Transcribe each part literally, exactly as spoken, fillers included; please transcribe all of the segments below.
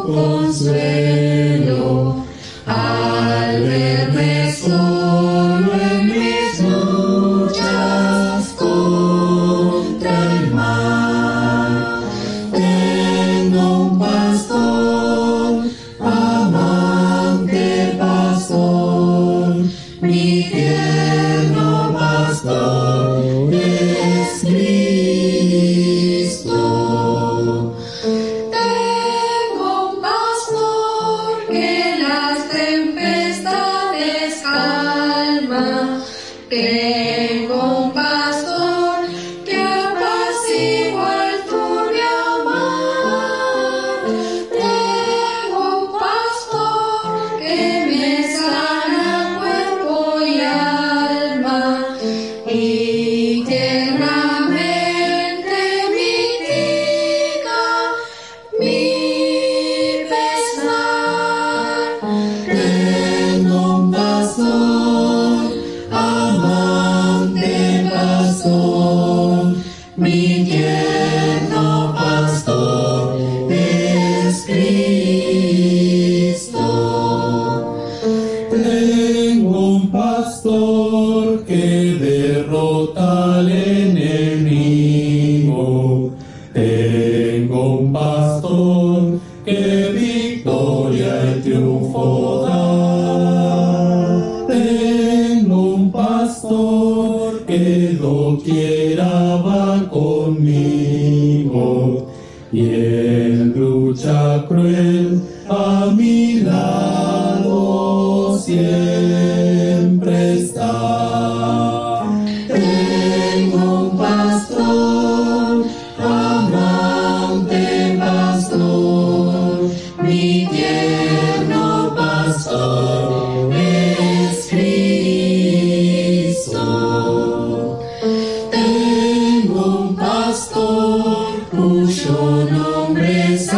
consuelo al verme solo en mis luchas contra el mal. Tengo un pastor, amante pastor, mi tierno pastor es Cristo. Tengo un pastor que las tempestades calma. Tengo un pastor que apacigua el turbio mar. Tengo un pastor que me sana cuerpo y alma y tiernamente mitiga mi pesar. Tengo un pastor, amante pastor, mi tierno pastor es Cristo. Tengo un pastor que derrota al enemigo. Tengo un pastor que victoria y triunfo da. Tengo un pastor que doquiera va conmigo y en lucha cruel a mi lado siempre está. Tengo un pastor, amante pastor, mi tierno pastor es Cristo. Tengo un pastor cuyo nombre es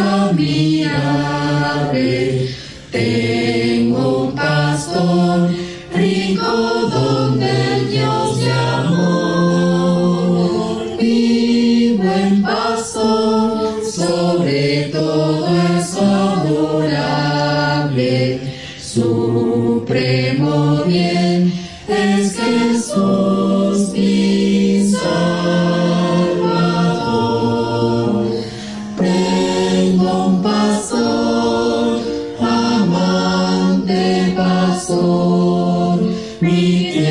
admirable. Tengo un pastor rico donde el Dios de amor, mi buen pastor, sobre todo es adorable. Supremo bien es Jesús mi Salvador. Tengo un pastor, amante pastor, mi